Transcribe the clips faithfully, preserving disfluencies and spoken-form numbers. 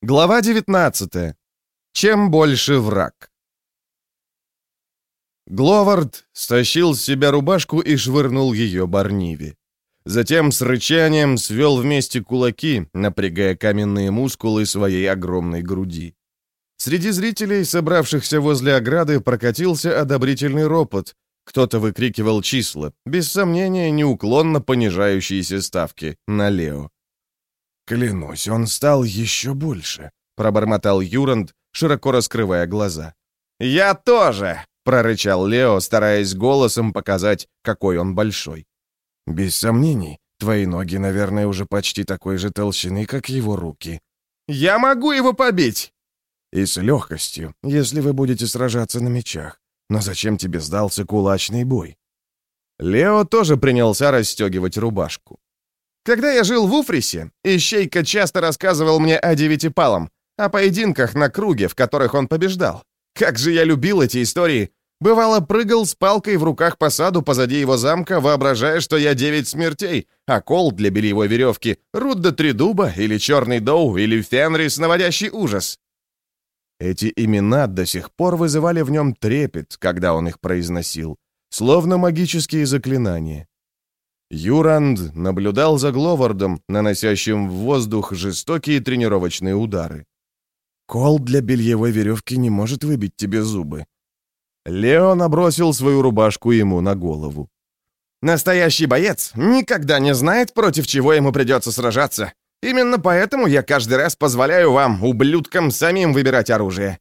Глава девятнадцатая. Чем больше враг. Гловард стащил с себя рубашку и швырнул ее Барниве. Затем с рычанием свел вместе кулаки, напрягая каменные мускулы своей огромной груди. Среди зрителей, собравшихся возле ограды, прокатился одобрительный ропот. Кто-то выкрикивал числа, без сомнения, неуклонно понижающиеся ставки на Лео. «Клянусь, он стал еще больше», — пробормотал Юранд, широко раскрывая глаза. «Я тоже!» — прорычал Лео, стараясь голосом показать, какой он большой. «Без сомнений, твои ноги, наверное, уже почти такой же толщины, как его руки». «Я могу его побить!» «И с легкостью, если вы будете сражаться на мечах. Но зачем тебе сдался кулачный бой?» Лео тоже принялся расстегивать рубашку. «Когда я жил в Уфрисе, Ищейка часто рассказывал мне о Девятипалом, о поединках на круге, в которых он побеждал. Как же я любил эти истории! Бывало, прыгал с палкой в руках по саду позади его замка, воображая, что я девять смертей, а кол для бельевой веревки — Рудда Тридуба или Черный Доу или Фенрис, наводящий ужас». Эти имена до сих пор вызывали в нем трепет, когда он их произносил, словно магические заклинания. Юранд наблюдал за Гловардом, наносящим в воздух жестокие тренировочные удары. «Кол для бельевой веревки не может выбить тебе зубы». Лео набросил свою рубашку ему на голову. «Настоящий боец никогда не знает, против чего ему придется сражаться. Именно поэтому я каждый раз позволяю вам, ублюдкам, самим выбирать оружие».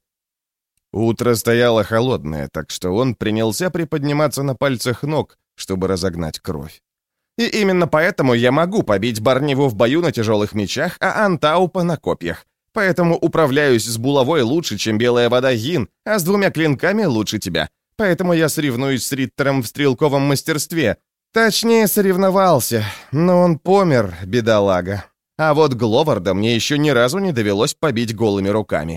Утро стояло холодное, так что он принялся приподниматься на пальцах ног, чтобы разогнать кровь. И именно поэтому я могу побить Барниву в бою на тяжелых мечах, а Антаупа на копьях. Поэтому управляюсь с булавой лучше, чем белая вода Йин, а с двумя клинками лучше тебя. Поэтому я соревнуюсь с Риттером в стрелковом мастерстве. Точнее, соревновался, но он помер, бедолага. А вот Гловарда мне еще ни разу не довелось побить голыми руками».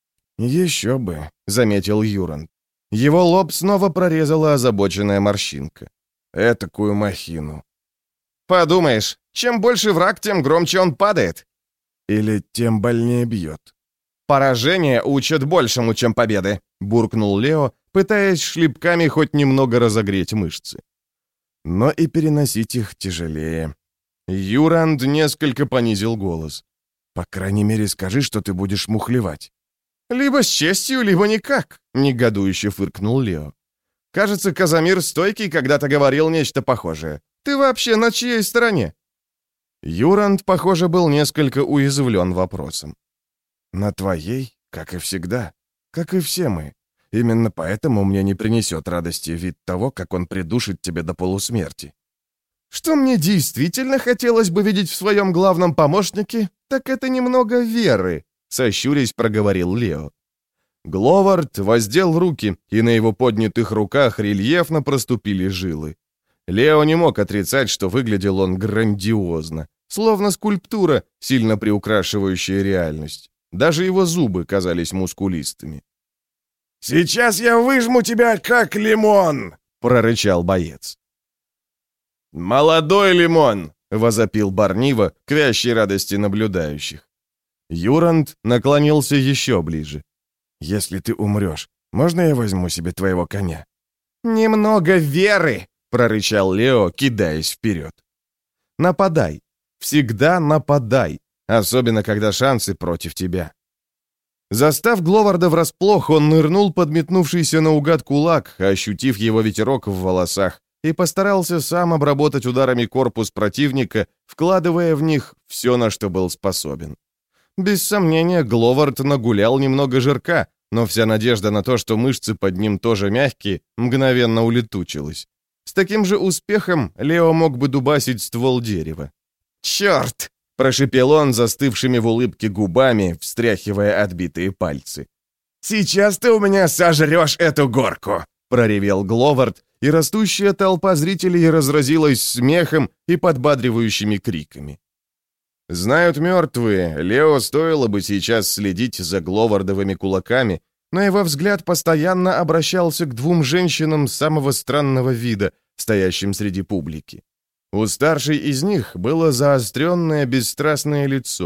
«Еще бы», — заметил Юранд. Его лоб снова прорезала озабоченная морщинка. «Этакую махину». «Подумаешь, чем больше враг, тем громче он падает». «Или тем больнее бьет». «Поражения учат большему, чем победы», — буркнул Лео, пытаясь шлепками хоть немного разогреть мышцы. «Но и переносить их тяжелее». Юранд несколько понизил голос. «По крайней мере, скажи, что ты будешь мухлевать». «Либо с честью, либо никак», — негодующе фыркнул Лео. «Кажется, Казамир Стойкий когда-то говорил нечто похожее. Ты вообще на чьей стороне?» Юранд, похоже, был несколько уязвлен вопросом. «На твоей, как и всегда, как и все мы. Именно поэтому мне не принесет радости вид того, как он придушит тебя до полусмерти». «Что мне действительно хотелось бы видеть в своем главном помощнике, так это немного веры», — сощурясь проговорил Лео. Гловард воздел руки, и на его поднятых руках рельефно проступили жилы. Лео не мог отрицать, что выглядел он грандиозно, словно скульптура, сильно приукрашивающая реальность. Даже его зубы казались мускулистыми. «Сейчас я выжму тебя, как лимон!» — прорычал боец. «Молодой лимон!» — возопил Барнива к вящей радости наблюдающих. Юранд наклонился еще ближе. «Если ты умрешь, можно я возьму себе твоего коня?» «Немного веры!» — прорычал Лео, кидаясь вперед. «Нападай! Всегда нападай! Особенно, когда шансы против тебя!» Застав Гловарда врасплох, он нырнул под метнувшийся наугад кулак, ощутив его ветерок в волосах, и постарался сам обработать ударами корпус противника, вкладывая в них все, на что был способен. Без сомнения, Гловард нагулял немного жирка, но вся надежда на то, что мышцы под ним тоже мягкие, мгновенно улетучилась. С таким же успехом Лео мог бы дубасить ствол дерева. «Черт!» — прошипел он застывшими в улыбке губами, встряхивая отбитые пальцы. «Сейчас ты у меня сожрешь эту горку!» — проревел Гловард, и растущая толпа зрителей разразилась смехом и подбадривающими криками. Знают мертвые, Лео стоило бы сейчас следить за Гловардовыми кулаками, но его взгляд постоянно обращался к двум женщинам самого странного вида, стоящим среди публики. У старшей из них было заостренное бесстрастное лицо,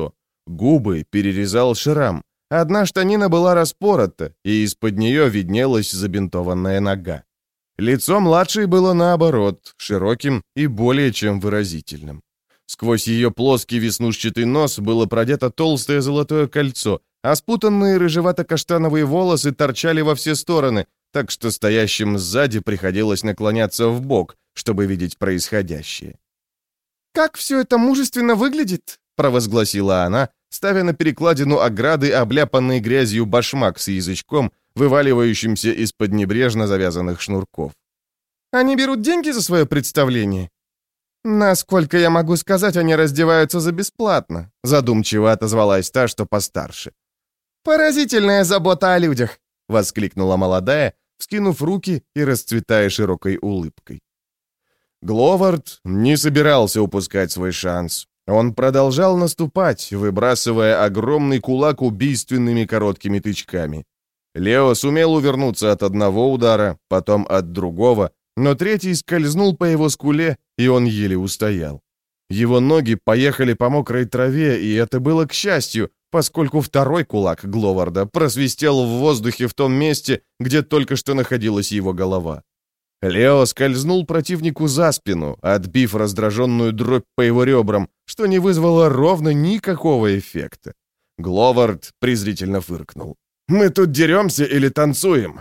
Губы перерезал шрам. Одна штанина была распорота, и из-под нее виднелась забинтованная нога. Лицо младшей было наоборот, широким и более чем выразительным. Сквозь ее плоский веснушчатый нос было продето толстое золотое кольцо, а спутанные рыжевато-каштановые волосы торчали во все стороны, так что стоящим сзади приходилось наклоняться вбок, чтобы видеть происходящее. «Как все это мужественно выглядит!» — провозгласила она, ставя на перекладину ограды обляпанный грязью башмак с язычком, вываливающимся из-под небрежно завязанных шнурков. «Они берут деньги за свое представление?» «Насколько я могу сказать, они раздеваются за бесплатно», — задумчиво отозвалась та, что постарше. «Поразительная забота о людях!» — воскликнула молодая, вскинув руки и расцветая широкой улыбкой. Гловард не собирался упускать свой шанс. Он продолжал наступать, выбрасывая огромный кулак убийственными короткими тычками. Лео сумел увернуться от одного удара, потом от другого, но третий скользнул по его скуле, и он еле устоял. Его ноги поехали по мокрой траве, и это было к счастью, поскольку второй кулак Гловарда просвистел в воздухе в том месте, где только что находилась его голова. Лео скользнул противнику за спину, отбив раздраженную дробь по его ребрам, что не вызвало ровно никакого эффекта. Гловард презрительно фыркнул. «Мы тут деремся или танцуем?»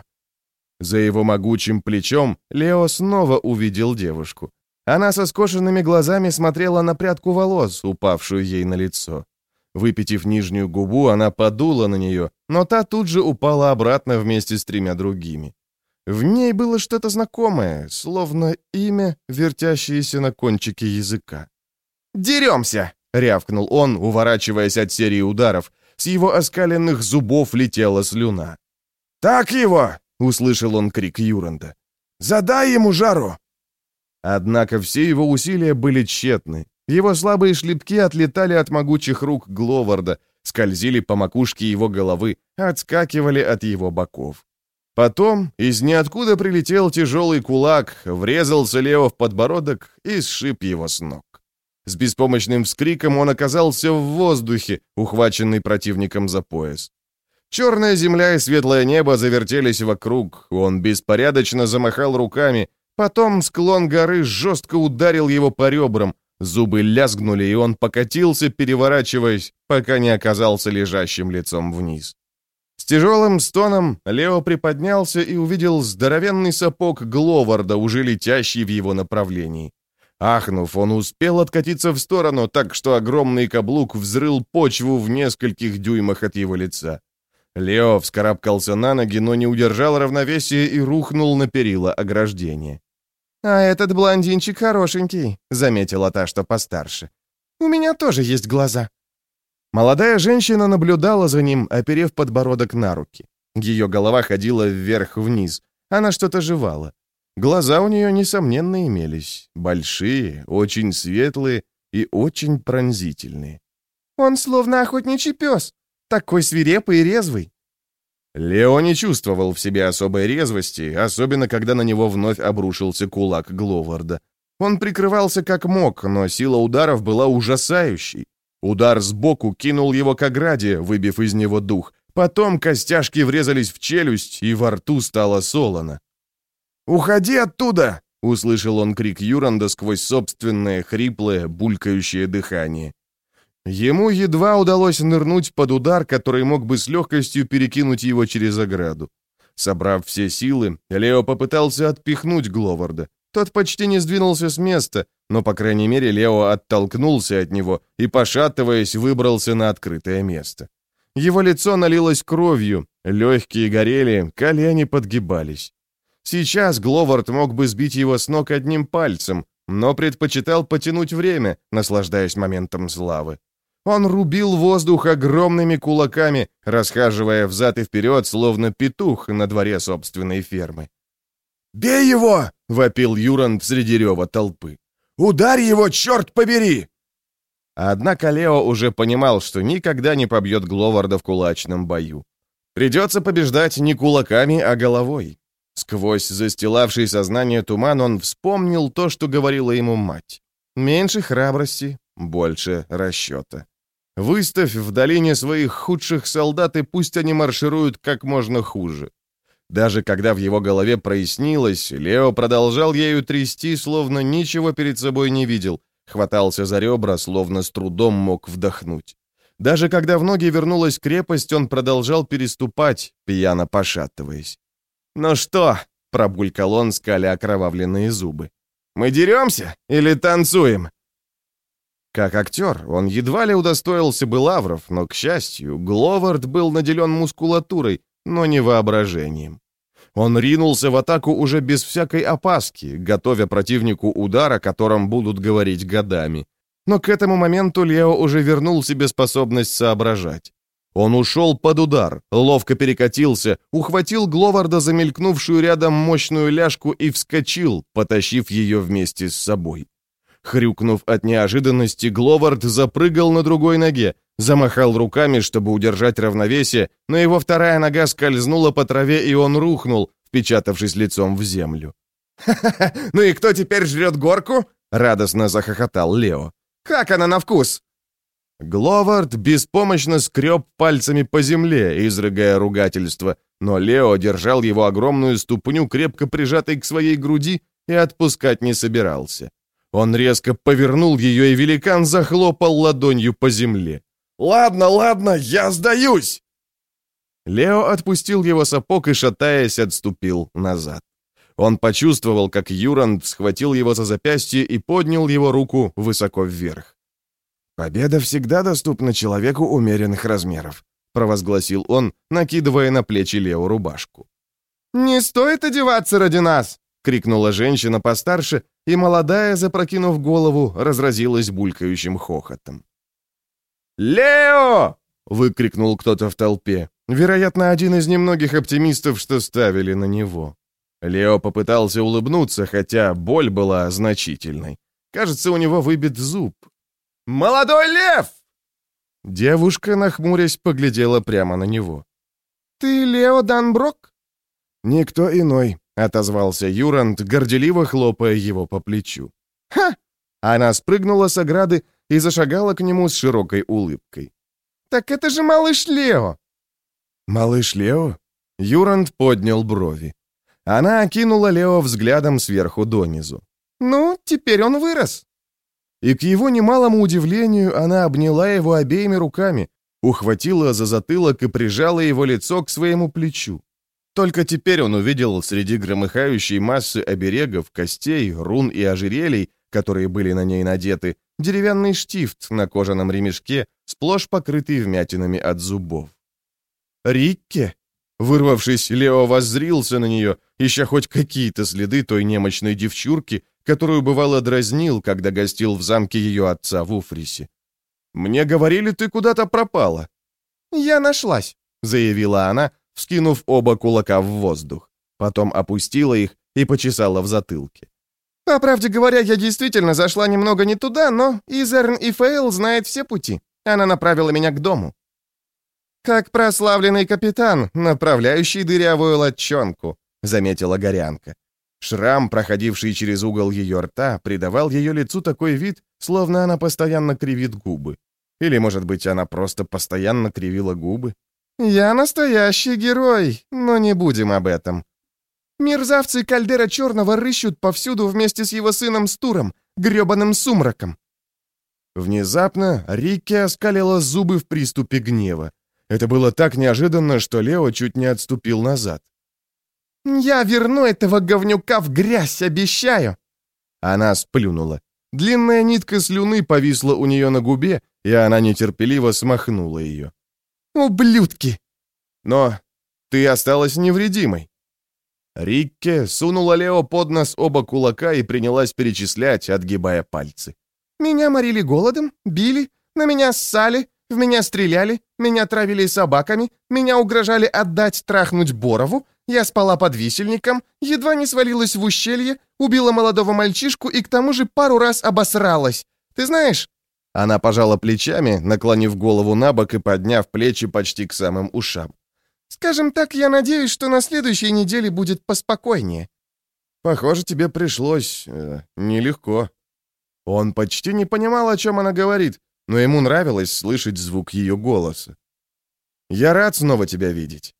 За его могучим плечом Лео снова увидел девушку. Она со скошенными глазами смотрела на прядку волос, упавшую ей на лицо. Выпитив нижнюю губу, она подула на нее, но та тут же упала обратно вместе с тремя другими. В ней было что-то знакомое, словно имя, вертящееся на кончике языка. «Деремся!» — рявкнул он, уворачиваясь от серии ударов. С его оскаленных зубов летела слюна. «Так его!» — услышал он крик Юранда. «Задай ему жару!» Однако все его усилия были тщетны. Его слабые шлепки отлетали от могучих рук Гловарда, скользили по макушке его головы, отскакивали от его боков. Потом из ниоткуда прилетел тяжелый кулак, врезался Лео в подбородок и сшиб его с ног. С беспомощным вскриком он оказался в воздухе, ухваченный противником за пояс. Черная земля и светлое небо завертелись вокруг, он беспорядочно замахал руками, потом склон горы жестко ударил его по ребрам, зубы лязгнули, и он покатился, переворачиваясь, пока не оказался лежащим лицом вниз. С тяжелым стоном Лео приподнялся и увидел здоровенный сапог Гловарда, уже летящий в его направлении. Ахнув, он успел откатиться в сторону, так что огромный каблук взрыл почву в нескольких дюймах от его лица. Лео вскарабкался на ноги, но не удержал равновесия и рухнул на перила ограждения. «А этот блондинчик хорошенький», — заметила та, что постарше. «У меня тоже есть глаза». Молодая женщина наблюдала за ним, оперев подбородок на руки. Ее голова ходила вверх-вниз. Она что-то жевала. Глаза у нее, несомненно, имелись. Большие, очень светлые и очень пронзительные. «Он словно охотничий пес. Такой свирепый и резвый». Лео не чувствовал в себе особой резвости, особенно когда на него вновь обрушился кулак Гловарда. Он прикрывался как мог, но сила ударов была ужасающей. Удар сбоку кинул его к ограде, выбив из него дух. Потом костяшки врезались в челюсть, и во рту стало солоно. «Уходи оттуда!» — услышал он крик Юранда сквозь собственное хриплое, булькающее дыхание. Ему едва удалось нырнуть под удар, который мог бы с легкостью перекинуть его через ограду. Собрав все силы, Лео попытался отпихнуть Гловарда. Тот почти не сдвинулся с места, но, по крайней мере, Лео оттолкнулся от него и, пошатываясь, выбрался на открытое место. Его лицо налилось кровью, легкие горели, колени подгибались. Сейчас Гловард мог бы сбить его с ног одним пальцем, но предпочитал потянуть время, наслаждаясь моментом славы. Он рубил воздух огромными кулаками, расхаживая взад и вперед, словно петух на дворе собственной фермы. «Бей его!» — вопил Юранд среди рева толпы. «Ударь его, черт побери!» Однако Лео уже понимал, что никогда не побьет Гловарда в кулачном бою. Придется побеждать не кулаками, а головой. Сквозь застилавший сознание туман он вспомнил то, что говорила ему мать. Меньше храбрости, больше расчета. Выставь в долине своих худших солдат, и пусть они маршируют как можно хуже. Даже когда в его голове прояснилось, Лео продолжал ею трясти, словно ничего перед собой не видел, хватался за ребра, словно с трудом мог вдохнуть. Даже когда в ноги вернулась крепость, он продолжал переступать, пьяно пошатываясь. «Ну что?» — пробулькал он, скаля окровавленные зубы. «Мы деремся или танцуем?» Как актер он едва ли удостоился бы лавров, но, к счастью, Гловард был наделен мускулатурой, но не воображением. Он ринулся в атаку уже без всякой опаски, готовя противнику удар, о котором будут говорить годами. Но к этому моменту Лео уже вернул себе способность соображать. Он ушел под удар, ловко перекатился, ухватил Гловарда за мелькнувшую рядом мощную ляжку и вскочил, потащив ее вместе с собой. Хрюкнув от неожиданности, Гловард запрыгал на другой ноге, замахал руками, чтобы удержать равновесие, но его вторая нога скользнула по траве, и он рухнул, впечатавшись лицом в землю. «Ха-ха-ха! Ну и кто теперь жрет горку?» — радостно захохотал Лео. «Как она на вкус?» Гловард беспомощно скреб пальцами по земле, изрыгая ругательство, но Лео держал его огромную ступню, крепко прижатой к своей груди, и отпускать не собирался. Он резко повернул ее, и великан захлопал ладонью по земле. «Ладно, ладно, я сдаюсь!» Лео отпустил его сапог и, шатаясь, отступил назад. Он почувствовал, как Юранд схватил его за запястье и поднял его руку высоко вверх. «Победа всегда доступна человеку умеренных размеров», — провозгласил он, накидывая на плечи Лео рубашку. «Не стоит одеваться ради нас!» — крикнула женщина постарше, и молодая, запрокинув голову, разразилась булькающим хохотом. «Лео!» — выкрикнул кто-то в толпе. Вероятно, один из немногих оптимистов, что ставили на него. Лео попытался улыбнуться, хотя боль была значительной. Кажется, у него выбит зуб. «Молодой лев!» Девушка, нахмурясь, поглядела прямо на него. «Ты Лео Данброк?» «Никто иной», — отозвался Юранд, горделиво хлопая его по плечу. «Ха!» Она спрыгнула с ограды и зашагала к нему с широкой улыбкой. «Так это же малыш Лео!» «Малыш Лео?» Юранд поднял брови. Она окинула Лео взглядом сверху донизу. «Ну, теперь он вырос». И к его немалому удивлению она обняла его обеими руками, ухватила за затылок и прижала его лицо к своему плечу. Только теперь он увидел среди громыхающей массы оберегов, костей, рун и ожерелий, которые были на ней надеты, деревянный штифт на кожаном ремешке, сплошь покрытый вмятинами от зубов. «Рикке?» Вырвавшись, Лео воззрился на нее, ища хоть какие-то следы той немощной девчурки, которую бывало дразнил, когда гостил в замке ее отца в Уфрисе. «Мне говорили, ты куда-то пропала». «Я нашлась», — заявила она, вскинув оба кулака в воздух. Потом опустила их и почесала в затылке. «По правде говоря, я действительно зашла немного не туда, но Изерн и Фейл знает все пути. Она направила меня к дому». «Как прославленный капитан, направляющий дырявую лодчонку», — заметила Горянка. Шрам, проходивший через угол ее рта, придавал ее лицу такой вид, словно она постоянно кривит губы. Или, может быть, она просто постоянно кривила губы? «Я настоящий герой, но не будем об этом. Мерзавцы Кальдера Черного рыщут повсюду вместе с его сыном Стуром, гребаным сумраком». Внезапно Рикки оскалила зубы в приступе гнева. Это было так неожиданно, что Лео чуть не отступил назад. «Я верну этого говнюка в грязь, обещаю!» Она сплюнула. Длинная нитка слюны повисла у нее на губе, и она нетерпеливо смахнула ее. «Ублюдки!» «Но ты осталась невредимой». Рикке сунула Лео под нос оба кулака и принялась перечислять, отгибая пальцы. «Меня морили голодом, били, на меня ссали, в меня стреляли, меня травили собаками, меня угрожали отдать трахнуть Борову, я спала под висельником, едва не свалилась в ущелье, убила молодого мальчишку и к тому же пару раз обосралась. Ты знаешь...» Она пожала плечами, наклонив голову на бок и подняв плечи почти к самым ушам. «Скажем так, я надеюсь, что на следующей неделе будет поспокойнее». «Похоже, тебе пришлось... Э, нелегко». Он почти не понимал, о чем она говорит, но ему нравилось слышать звук ее голоса. «Я рад снова тебя видеть».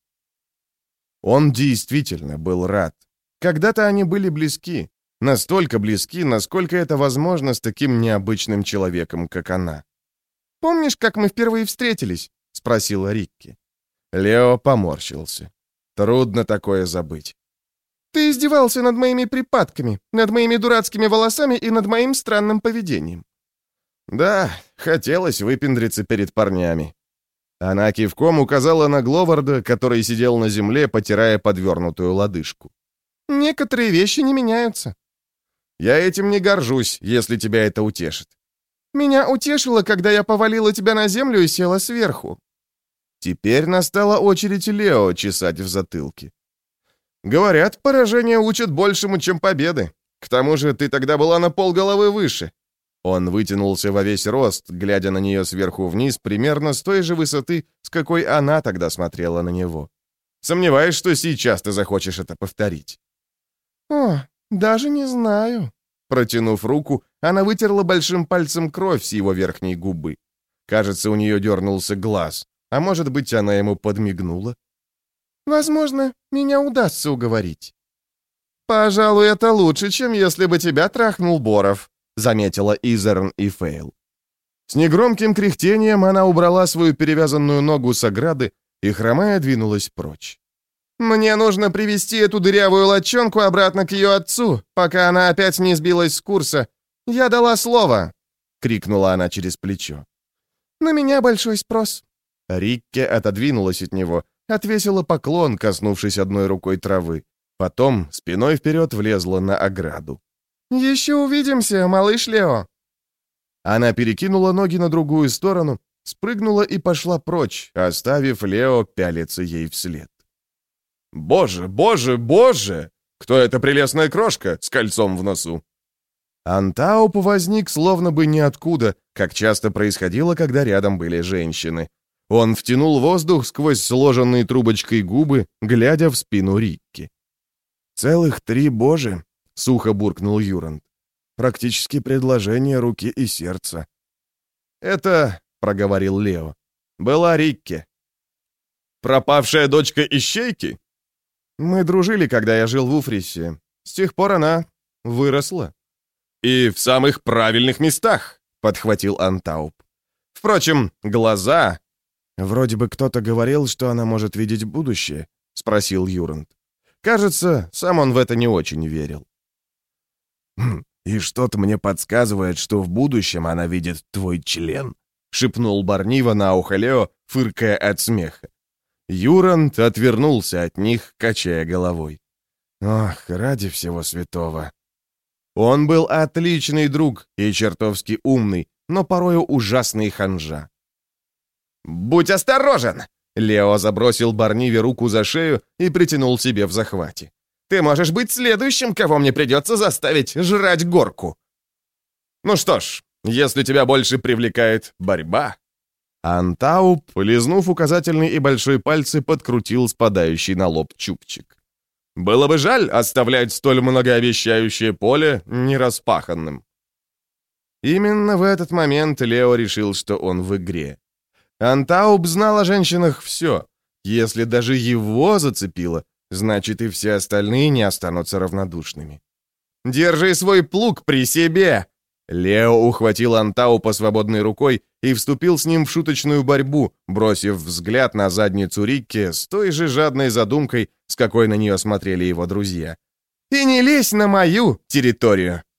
Он действительно был рад. Когда-то они были близки, настолько близки, насколько это возможно с таким необычным человеком, как она. «Помнишь, как мы впервые встретились?» — спросила Рикки. Лео поморщился. Трудно такое забыть. «Ты издевался над моими припадками, над моими дурацкими волосами и над моим странным поведением». «Да, хотелось выпендриться перед парнями». Она кивком указала на Гловарда, который сидел на земле, потирая подвернутую лодыжку. «Некоторые вещи не меняются». «Я этим не горжусь, если тебя это утешит». «Меня утешило, когда я повалила тебя на землю и села сверху». Теперь настала очередь Лео чесать в затылке. «Говорят, поражения учат большему, чем победы. К тому же ты тогда была на полголовы выше». Он вытянулся во весь рост, глядя на нее сверху вниз, примерно с той же высоты, с какой она тогда смотрела на него. «Сомневаюсь, что сейчас ты захочешь это повторить». «О, даже не знаю». Протянув руку, она вытерла большим пальцем кровь с его верхней губы. Кажется, у нее дернулся глаз. А может быть, она ему подмигнула? «Возможно, меня удастся уговорить». «Пожалуй, это лучше, чем если бы тебя трахнул Боров», заметила Изерн и Фейл. С негромким кряхтением она убрала свою перевязанную ногу с ограды и, хромая, двинулась прочь. «Мне нужно привести эту дырявую лачонку обратно к ее отцу, пока она опять не сбилась с курса. Я дала слово!» — крикнула она через плечо. «На меня большой спрос». Рикке отодвинулась от него, отвесила поклон, коснувшись одной рукой травы. Потом спиной вперед влезла на ограду. «Еще увидимся, малыш Лео!» Она перекинула ноги на другую сторону, спрыгнула и пошла прочь, оставив Лео пялиться ей вслед. «Боже, боже, боже! Кто эта прелестная крошка с кольцом в носу?» Антауп возник словно бы ниоткуда, как часто происходило, когда рядом были женщины. Он втянул воздух сквозь сложенные трубочкой губы, глядя в спину Рикки. «Целых три божи!» — сухо буркнул Юранд. «Практически предложение руки и сердца». «Это, — проговорил Лео, — была Рикки». «Пропавшая дочка ищейки?» «Мы дружили, когда я жил в Уфрисе. С тех пор она выросла». «И в самых правильных местах», — подхватил Антауп. «Впрочем, глаза...» «Вроде бы кто-то говорил, что она может видеть будущее», — спросил Юранд. Кажется, сам он в это не очень верил. «Хм, и что-то мне подсказывает, что в будущем она видит твой член», — шепнул Барнива на ухо Лео, фыркая от смеха. Юранд отвернулся от них, качая головой. «Ох, ради всего святого». Он был отличный друг и чертовски умный, но порою ужасный ханжа. «Будь осторожен!» Лео забросил Барниве руку за шею и притянул себе в захвате. «Ты можешь быть следующим, кого мне придется заставить жрать горку!» «Ну что ж, если тебя больше привлекает борьба...» Антауп, лизнув указательный и большой пальцы, подкрутил спадающий на лоб чубчик. «Было бы жаль оставлять столь многообещающее поле нераспаханным». Именно в этот момент Лео решил, что он в игре. Антауп знал о женщинах все. Если даже его зацепило, значит и все остальные не останутся равнодушными. «Держи свой плуг при себе!» Лео ухватил Антаупа свободной рукой и вступил с ним в шуточную борьбу, бросив взгляд на задницу Рикки с той же жадной задумкой, с какой на нее смотрели его друзья. «И не лезь на мою территорию!»